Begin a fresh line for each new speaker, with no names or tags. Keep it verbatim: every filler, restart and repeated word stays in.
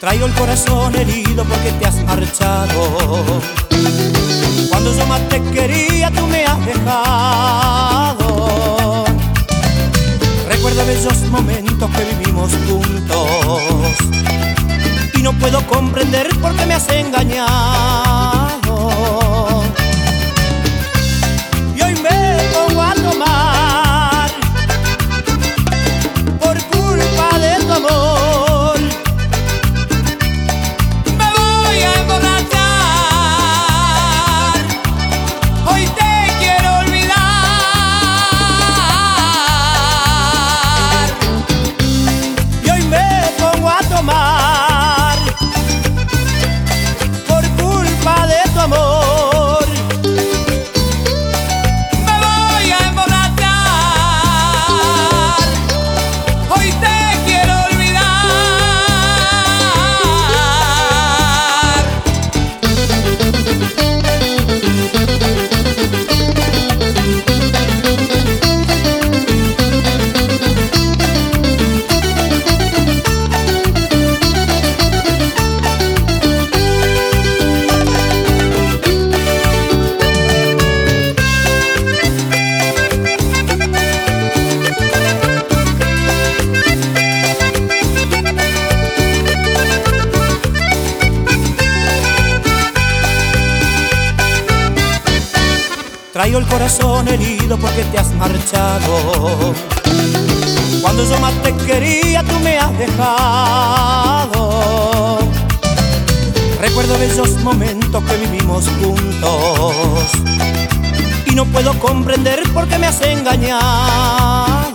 Traigo el corazón herido porque te has marchado. Cuando yo más te quería, tú me has dejado. Recuerda bellos momentos que vivimos juntos y no puedo comprender por qué me has engañado. Y hoy me pongo a tomar por culpa de tu amor. Por culpa de tu amor me voy a emborrachar. Hoy te quiero olvidar. Traigo el corazón herido porque te has marchado. Cuando yo más te quería, tú me has dejado. Recuerdo bellos momentos que vivimos juntos y no puedo comprender por qué me has engañado.